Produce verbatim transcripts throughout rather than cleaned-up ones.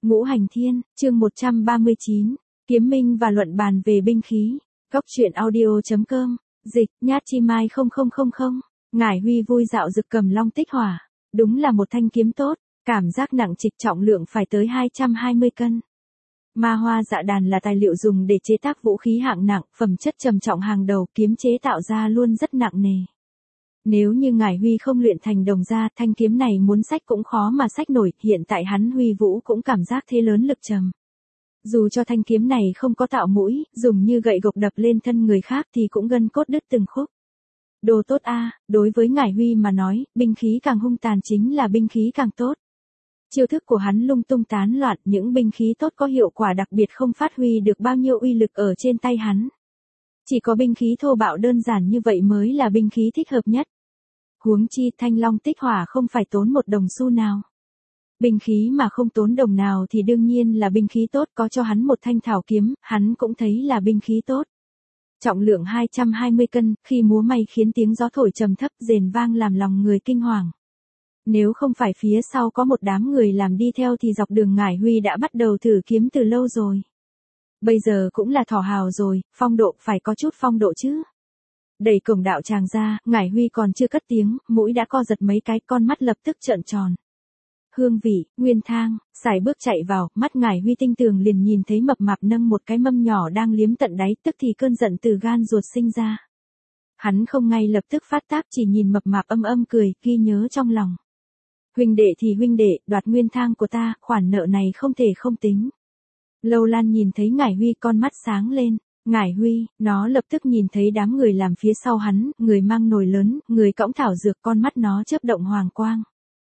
Ngũ Hành Thiên, chương một trăm ba mươi chín, Kiếm Minh và luận bàn về binh khí. Góc truyện audio chấm com, dịch, Nhát Chi Mai không không không không, Ngải Huy vui dạo rực cầm long tích hỏa. Đúng là một thanh kiếm tốt, cảm giác nặng trịch trọng lượng phải tới hai trăm hai mươi cân. Ma hoa dạ đàn là tài liệu dùng để chế tác vũ khí hạng nặng, phẩm chất trầm trọng hàng đầu, kiếm chế tạo ra luôn rất nặng nề. Nếu như Ngải Huy không luyện thành đồng gia, thanh kiếm này muốn xách cũng khó mà xách nổi, hiện tại hắn Huy Vũ cũng cảm giác thế lớn lực trầm. Dù cho thanh kiếm này không có tạo mũi, dùng như gậy gộc đập lên thân người khác thì cũng gân cốt đứt từng khúc. Đồ tốt a, đối với Ngải Huy mà nói, binh khí càng hung tàn chính là binh khí càng tốt. Chiêu thức của hắn lung tung tán loạn, những binh khí tốt có hiệu quả đặc biệt không phát huy được bao nhiêu uy lực ở trên tay hắn. Chỉ có binh khí thô bạo đơn giản như vậy mới là binh khí thích hợp nhất. Huống chi thanh long tích hỏa không phải tốn một đồng xu nào. Binh khí mà không tốn đồng nào thì đương nhiên là binh khí tốt, có cho hắn một thanh thảo kiếm, hắn cũng thấy là binh khí tốt. Trọng lượng hai trăm hai mươi cân, khi múa may khiến tiếng gió thổi trầm thấp rền vang làm lòng người kinh hoàng. Nếu không phải phía sau có một đám người làm đi theo thì dọc đường Ngải Huy đã bắt đầu thử kiếm từ lâu rồi. Bây giờ cũng là thỏ hào rồi, phong độ phải có chút phong độ chứ. Đẩy cổng đạo tràng ra, Ngải Huy còn chưa cất tiếng, mũi đã co giật mấy cái, con mắt lập tức trợn tròn. Hương vị, Nguyên Thang, sải bước chạy vào, mắt Ngải Huy tinh tường liền nhìn thấy mập mạp nâng một cái mâm nhỏ đang liếm tận đáy, tức thì cơn giận từ gan ruột sinh ra. Hắn không ngay lập tức phát tác, chỉ nhìn mập mạp âm âm cười, ghi nhớ trong lòng. Huynh đệ thì huynh đệ, đoạt Nguyên Thang của ta, khoản nợ này không thể không tính. Lâu Lan nhìn thấy Ngải Huy con mắt sáng lên. Ngải Huy, nó lập tức nhìn thấy đám người làm phía sau hắn, người mang nồi lớn, người cõng thảo dược, con mắt nó chớp động hoàng quang.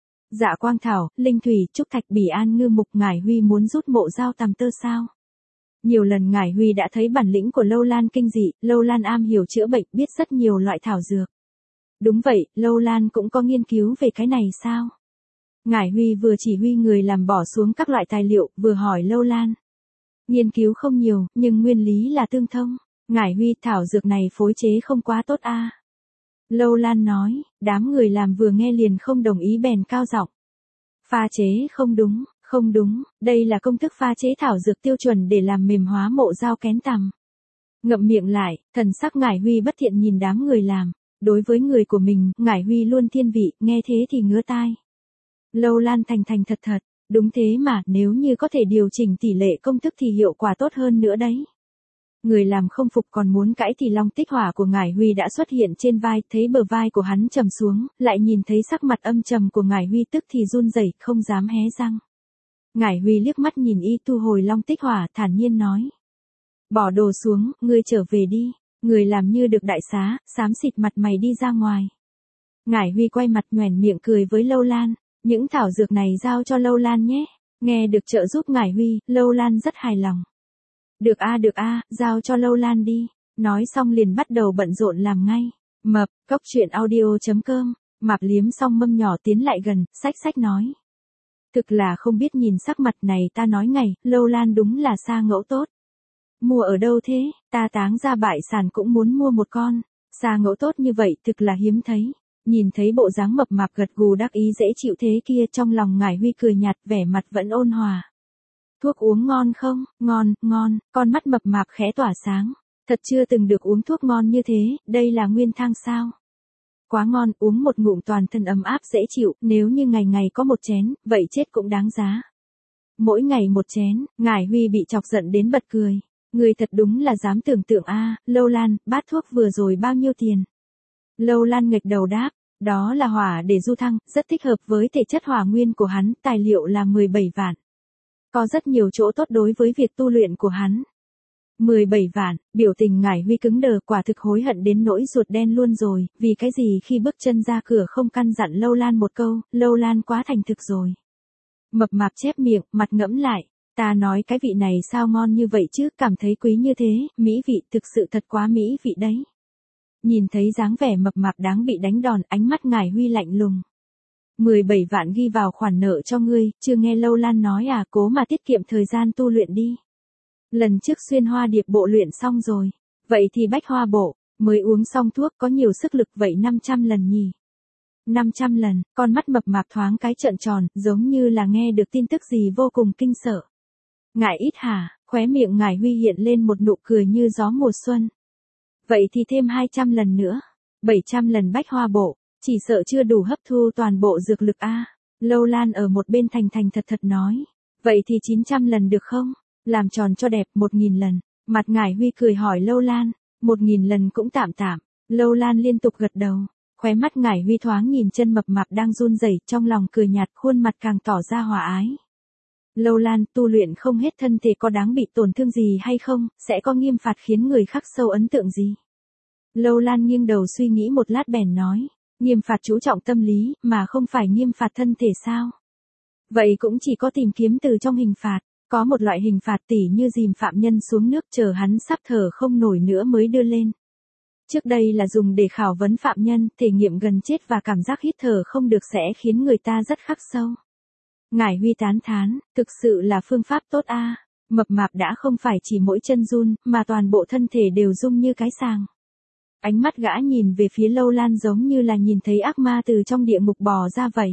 Dạ quang thảo, linh thủy, trúc thạch, bỉ an ngư mục. Ngải Huy muốn rút mộ dao tằm tơ sao? Nhiều lần Ngải Huy đã thấy bản lĩnh của Lâu Lan kinh dị, Lâu Lan am hiểu chữa bệnh, biết rất nhiều loại thảo dược. Đúng vậy, Lâu Lan cũng có nghiên cứu về cái này sao? Ngải Huy vừa chỉ huy người làm bỏ xuống các loại tài liệu, vừa hỏi Lâu Lan. Nghiên cứu không nhiều, nhưng nguyên lý là tương thông. Ngải Huy, thảo dược này phối chế không quá tốt a. À. Lâu Lan nói, đám người làm vừa nghe liền không đồng ý bèn cao giọng. Pha chế không đúng, không đúng, đây là công thức pha chế thảo dược tiêu chuẩn để làm mềm hóa mộ dao kén tằm. Ngậm miệng lại, thần sắc Ngải Huy bất thiện nhìn đám người làm. Đối với người của mình, Ngải Huy luôn thiên vị, nghe thế thì ngứa tai. Lâu Lan thành thành thật thật. Đúng thế mà, nếu như có thể điều chỉnh tỷ lệ công thức thì hiệu quả tốt hơn nữa đấy. Người làm không phục còn muốn cãi thì long tích hỏa của Ngải Huy đã xuất hiện trên vai, thấy bờ vai của hắn trầm xuống, lại nhìn thấy sắc mặt âm trầm của Ngải Huy tức thì run rẩy, không dám hé răng. Ngải Huy liếc mắt nhìn y thu hồi long tích hỏa, thản nhiên nói. Bỏ đồ xuống, ngươi trở về đi. Người làm như được đại xá, xám xịt mặt mày đi ra ngoài. Ngải Huy quay mặt nhoẻn miệng cười với Lâu Lan. Những thảo dược này giao cho Lâu Lan nhé. Nghe được trợ giúp Ngải Huy, Lâu Lan rất hài lòng. Được a được a, giao cho Lâu Lan đi. Nói xong liền bắt đầu bận rộn làm ngay. Mập, góc truyện audio chấm com, mạp liếm xong mâm nhỏ tiến lại gần, xách xách nói. Thực là không biết nhìn sắc mặt này ta nói ngày, Lâu Lan đúng là xa ngẫu tốt. Mua ở đâu thế, ta táng ra bại sản cũng muốn mua một con. Xa ngẫu tốt như vậy thực là hiếm thấy. Nhìn thấy bộ dáng mập mạp gật gù đắc ý dễ chịu thế kia, trong lòng Ngải Huy cười nhạt, vẻ mặt vẫn ôn hòa. Thuốc uống ngon không? Ngon, ngon, con mắt mập mạp khẽ tỏa sáng. Thật chưa từng được uống thuốc ngon như thế, đây là Nguyên Thang sao? Quá ngon, uống một ngụm toàn thân ấm áp dễ chịu, nếu như ngày ngày có một chén, vậy chết cũng đáng giá. Mỗi ngày một chén, Ngải Huy bị chọc giận đến bật cười. Người thật đúng là dám tưởng tượng a. À, Lâu Lan, bát thuốc vừa rồi bao nhiêu tiền? Lâu Lan nghịch đầu đáp. Đó là hỏa để du thăng, rất thích hợp với thể chất hỏa nguyên của hắn, tài liệu là mười bảy vạn. Có rất nhiều chỗ tốt đối với việc tu luyện của hắn. mười bảy vạn, biểu tình Ngải Huy cứng đờ, quả thực hối hận đến nỗi ruột đen luôn rồi, vì cái gì khi bước chân ra cửa không căn dặn Lâu Lan một câu, Lâu Lan quá thành thực rồi. Mập mạp chép miệng, mặt ngẫm lại, ta nói cái vị này sao ngon như vậy chứ, cảm thấy quý như thế, mỹ vị, thực sự thật quá mỹ vị đấy. Nhìn thấy dáng vẻ mập mạp đáng bị đánh đòn, ánh mắt Ngải Huy lạnh lùng. mười bảy vạn ghi vào khoản nợ cho ngươi, chưa nghe Lâu Lan nói à, cố mà tiết kiệm thời gian tu luyện đi. Lần trước xuyên hoa điệp bộ luyện xong rồi, vậy thì bách hoa bộ, mới uống xong thuốc có nhiều sức lực vậy năm trăm lần nhỉ. năm trăm lần, con mắt mập mạp thoáng cái trợn tròn, giống như là nghe được tin tức gì vô cùng kinh sợ. Ngại ít hả? Khóe miệng Ngải Huy hiện lên một nụ cười như gió mùa xuân. Vậy thì thêm hai trăm lần nữa. bảy trăm lần bách hoa bộ, chỉ sợ chưa đủ hấp thu toàn bộ dược lực a. Lâu Lan ở một bên thành thành thật thật nói. Vậy thì chín trăm lần được không? Làm tròn cho đẹp, một nghìn lần. Mặt Ngải Huy cười hỏi Lâu Lan. một nghìn lần cũng tạm tạm. Lâu Lan liên tục gật đầu. Khóe mắt Ngải Huy thoáng nhìn chân mập mạp đang run rẩy, trong lòng cười nhạt, khuôn mặt càng tỏ ra hòa ái. Lâu Lan, tu luyện không hết thân thể có đáng bị tổn thương gì hay không, sẽ có nghiêm phạt khiến người khắc sâu ấn tượng gì? Lâu Lan nghiêng đầu suy nghĩ một lát bèn nói, nghiêm phạt chú trọng tâm lý, mà không phải nghiêm phạt thân thể sao? Vậy cũng chỉ có tìm kiếm từ trong hình phạt, có một loại hình phạt tỉ như dìm phạm nhân xuống nước chờ hắn sắp thở không nổi nữa mới đưa lên. Trước đây là dùng để khảo vấn phạm nhân, thể nghiệm gần chết và cảm giác hít thở không được sẽ khiến người ta rất khắc sâu. Ngải Huy tán thán, thực sự là phương pháp tốt a. Mập mạp đã không phải chỉ mỗi chân run, mà toàn bộ thân thể đều rung như cái sàng. Ánh mắt gã nhìn về phía Lâu Lan giống như là nhìn thấy ác ma từ trong địa ngục bò ra vậy.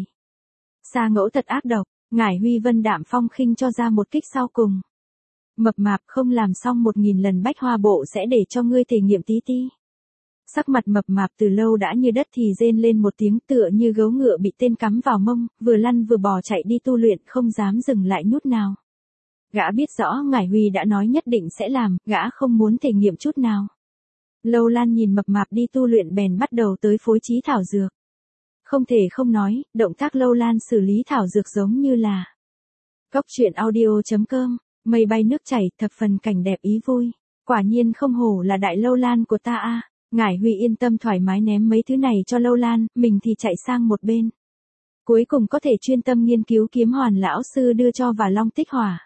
Sa ngẫu thật ác độc, Ngải Huy vân đạm phong khinh cho ra một kích sau cùng. Mập mạp không làm xong một nghìn lần bách hoa bộ sẽ để cho ngươi thể nghiệm tí tí. Sắc mặt mập mạp từ lâu đã như đất thì rên lên một tiếng tựa như gấu ngựa bị tên cắm vào mông, vừa lăn vừa bò chạy đi tu luyện không dám dừng lại chút nào. Gã biết rõ Ngải Huy đã nói nhất định sẽ làm, gã không muốn thể nghiệm chút nào. Lâu Lan nhìn mập mạp đi tu luyện bèn bắt đầu tới phối trí thảo dược. Không thể không nói, động tác Lâu Lan xử lý thảo dược giống như là Cốc truyện audio chấm com, mây bay nước chảy, thập phần cảnh đẹp ý vui. Quả nhiên không hổ là đại Lâu Lan của ta a. Ngải Huy yên tâm thoải mái ném mấy thứ này cho Lâu Lan, mình thì chạy sang một bên. Cuối cùng có thể chuyên tâm nghiên cứu kiếm hoàn lão sư đưa cho và long tích hỏa.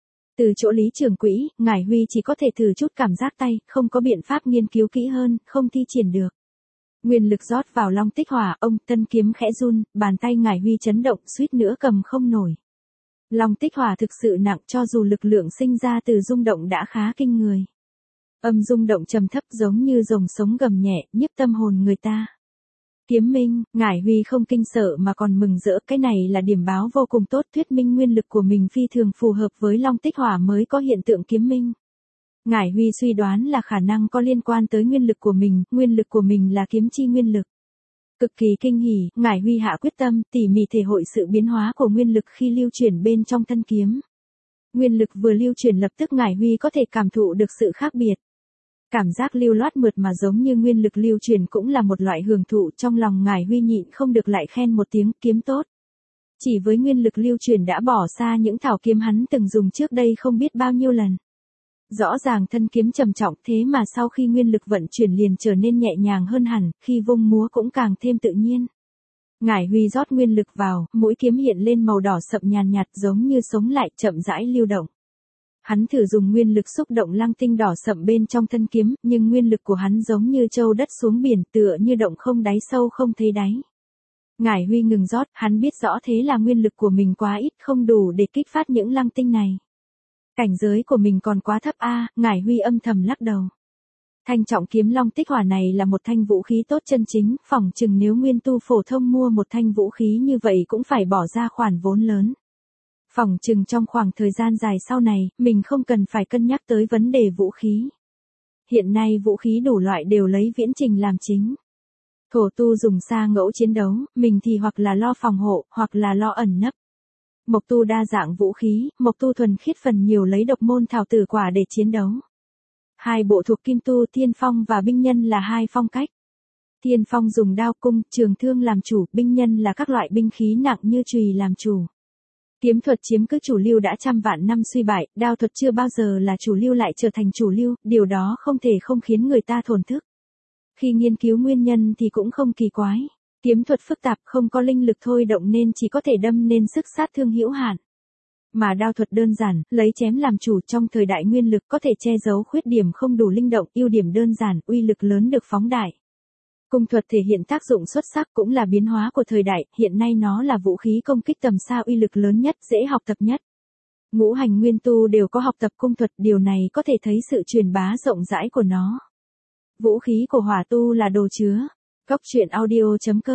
Từ chỗ Lý Trường Quỹ, Ngải Huy chỉ có thể thử chút cảm giác tay, không có biện pháp nghiên cứu kỹ hơn, không thi triển được. Nguyên lực rót vào long tích hỏa, ông tân kiếm khẽ run, bàn tay Ngải Huy chấn động, suýt nữa cầm không nổi. Long tích hỏa thực sự nặng, cho dù lực lượng sinh ra từ rung động đã khá kinh người. Âm rung động trầm thấp giống như rồng sống gầm nhẹ, nhức tâm hồn người ta. Kiếm minh, Ngải Huy không kinh sợ mà còn mừng rỡ, cái này là điểm báo vô cùng tốt, thuyết minh nguyên lực của mình phi thường phù hợp với long tích hỏa mới có hiện tượng kiếm minh. Ngải Huy suy đoán là khả năng có liên quan tới nguyên lực của mình, nguyên lực của mình là kiếm chi nguyên lực. Cực kỳ kinh hỉ, Ngải Huy hạ quyết tâm, tỉ mỉ thể hội sự biến hóa của nguyên lực khi lưu chuyển bên trong thân kiếm. Nguyên lực vừa lưu chuyển lập tức Ngải Huy có thể cảm thụ được sự khác biệt. Cảm giác lưu loát mượt mà giống như nguyên lực lưu truyền cũng là một loại hưởng thụ, trong lòng Ngải Huy nhịn không được lại khen một tiếng kiếm tốt. Chỉ với nguyên lực lưu truyền đã bỏ xa những thảo kiếm hắn từng dùng trước đây không biết bao nhiêu lần. Rõ ràng thân kiếm trầm trọng thế mà sau khi nguyên lực vận chuyển liền trở nên nhẹ nhàng hơn hẳn, khi vung múa cũng càng thêm tự nhiên. Ngải Huy rót nguyên lực vào, mũi kiếm hiện lên màu đỏ sậm nhàn nhạt giống như sống lại, chậm rãi lưu động. Hắn thử dùng nguyên lực xúc động lăng tinh đỏ sậm bên trong thân kiếm, nhưng nguyên lực của hắn giống như trâu đất xuống biển, tựa như động không đáy sâu không thấy đáy. Ngải Huy ngừng rót, hắn biết rõ thế là nguyên lực của mình quá ít, không đủ để kích phát những lăng tinh này. Cảnh giới của mình còn quá thấp a, Ngải Huy âm thầm lắc đầu. Thanh trọng kiếm long tích hỏa này là một thanh vũ khí tốt chân chính, phỏng chừng nếu nguyên tu phổ thông mua một thanh vũ khí như vậy cũng phải bỏ ra khoản vốn lớn. Phỏng chừng trong khoảng thời gian dài sau này, mình không cần phải cân nhắc tới vấn đề vũ khí. Hiện nay vũ khí đủ loại đều lấy viễn trình làm chính. Thổ tu dùng sa ngẫu chiến đấu, mình thì hoặc là lo phòng hộ, hoặc là lo ẩn nấp. Mộc tu đa dạng vũ khí, mộc tu thuần khiết phần nhiều lấy độc môn thảo tử quả để chiến đấu. Hai bộ thuộc kim tu thiên phong và binh nhân là hai phong cách. Thiên phong dùng đao cung, trường thương làm chủ, binh nhân là các loại binh khí nặng như chùy làm chủ. Kiếm thuật chiếm cứ chủ lưu đã trăm vạn năm suy bại, đao thuật chưa bao giờ là chủ lưu lại trở thành chủ lưu, điều đó không thể không khiến người ta thổn thức. Khi nghiên cứu nguyên nhân thì cũng không kỳ quái. Kiếm thuật phức tạp không có linh lực thôi động nên chỉ có thể đâm nên sức sát thương hữu hạn. Mà đao thuật đơn giản, lấy chém làm chủ trong thời đại nguyên lực có thể che giấu khuyết điểm không đủ linh động, ưu điểm đơn giản, uy lực lớn được phóng đại. Cung thuật thể hiện tác dụng xuất sắc cũng là biến hóa của thời đại, hiện nay nó là vũ khí công kích tầm xa uy lực lớn nhất, dễ học tập nhất. Ngũ hành nguyên tu đều có học tập cung thuật, điều này có thể thấy sự truyền bá rộng rãi của nó. Vũ khí của hỏa tu là đồ chứa. Cốc truyện audio chấm com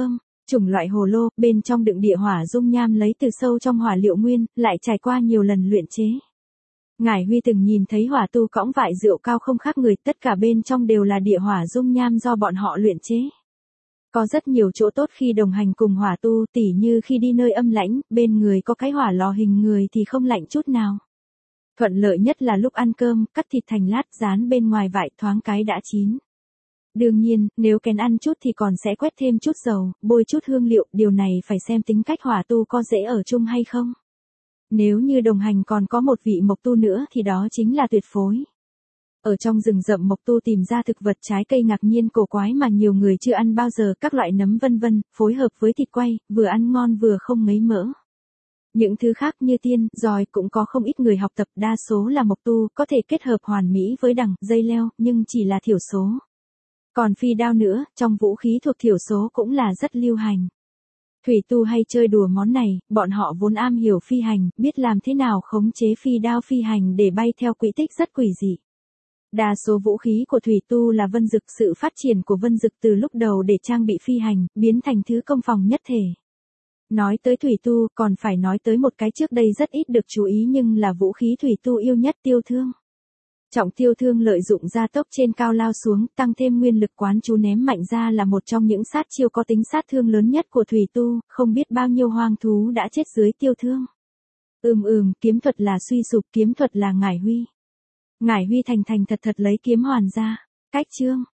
Chủng loại hồ lô, bên trong đựng địa hỏa dung nham lấy từ sâu trong hỏa liệu nguyên, lại trải qua nhiều lần luyện chế. Ngải Huy từng nhìn thấy hỏa tu cõng vại rượu cao không khác người, tất cả bên trong đều là địa hỏa dung nham do bọn họ luyện chế. Có rất nhiều chỗ tốt khi đồng hành cùng hỏa tu, tỉ như khi đi nơi âm lãnh, bên người có cái hỏa lò hình người thì không lạnh chút nào. Thuận lợi nhất là lúc ăn cơm, cắt thịt thành lát dán bên ngoài vải thoáng cái đã chín. Đương nhiên, nếu kén ăn chút thì còn sẽ quét thêm chút dầu, bôi chút hương liệu, điều này phải xem tính cách hỏa tu có dễ ở chung hay không. Nếu như đồng hành còn có một vị mộc tu nữa thì đó chính là tuyệt phối. Ở trong rừng rậm mộc tu tìm ra thực vật trái cây ngạc nhiên cổ quái mà nhiều người chưa ăn bao giờ, các loại nấm vân vân, phối hợp với thịt quay, vừa ăn ngon vừa không ngấy mỡ. Những thứ khác như tiên, giòi cũng có không ít người học tập, đa số là mộc tu, có thể kết hợp hoàn mỹ với đằng, dây leo, nhưng chỉ là thiểu số. Còn phi đao nữa, trong vũ khí thuộc thiểu số cũng là rất lưu hành. Thủy tu hay chơi đùa món này, bọn họ vốn am hiểu phi hành, biết làm thế nào khống chế phi đao phi hành để bay theo quỹ tích rất quỷ dị. Đa số vũ khí của thủy tu là vân dực, sự phát triển của vân dực từ lúc đầu để trang bị phi hành, biến thành thứ công phòng nhất thể. Nói tới thủy tu, còn phải nói tới một cái trước đây rất ít được chú ý nhưng là vũ khí thủy tu yêu nhất, tiêu thương. Trọng tiêu thương lợi dụng gia tốc trên cao lao xuống, tăng thêm nguyên lực quán chú ném mạnh ra là một trong những sát chiêu có tính sát thương lớn nhất của thủy tu, không biết bao nhiêu hoang thú đã chết dưới tiêu thương. Ừm ừm, kiếm thuật là suy sụp, kiếm thuật là Ngải Huy. Ngải Huy thành thành thật thật lấy kiếm hoàn ra. Cách chương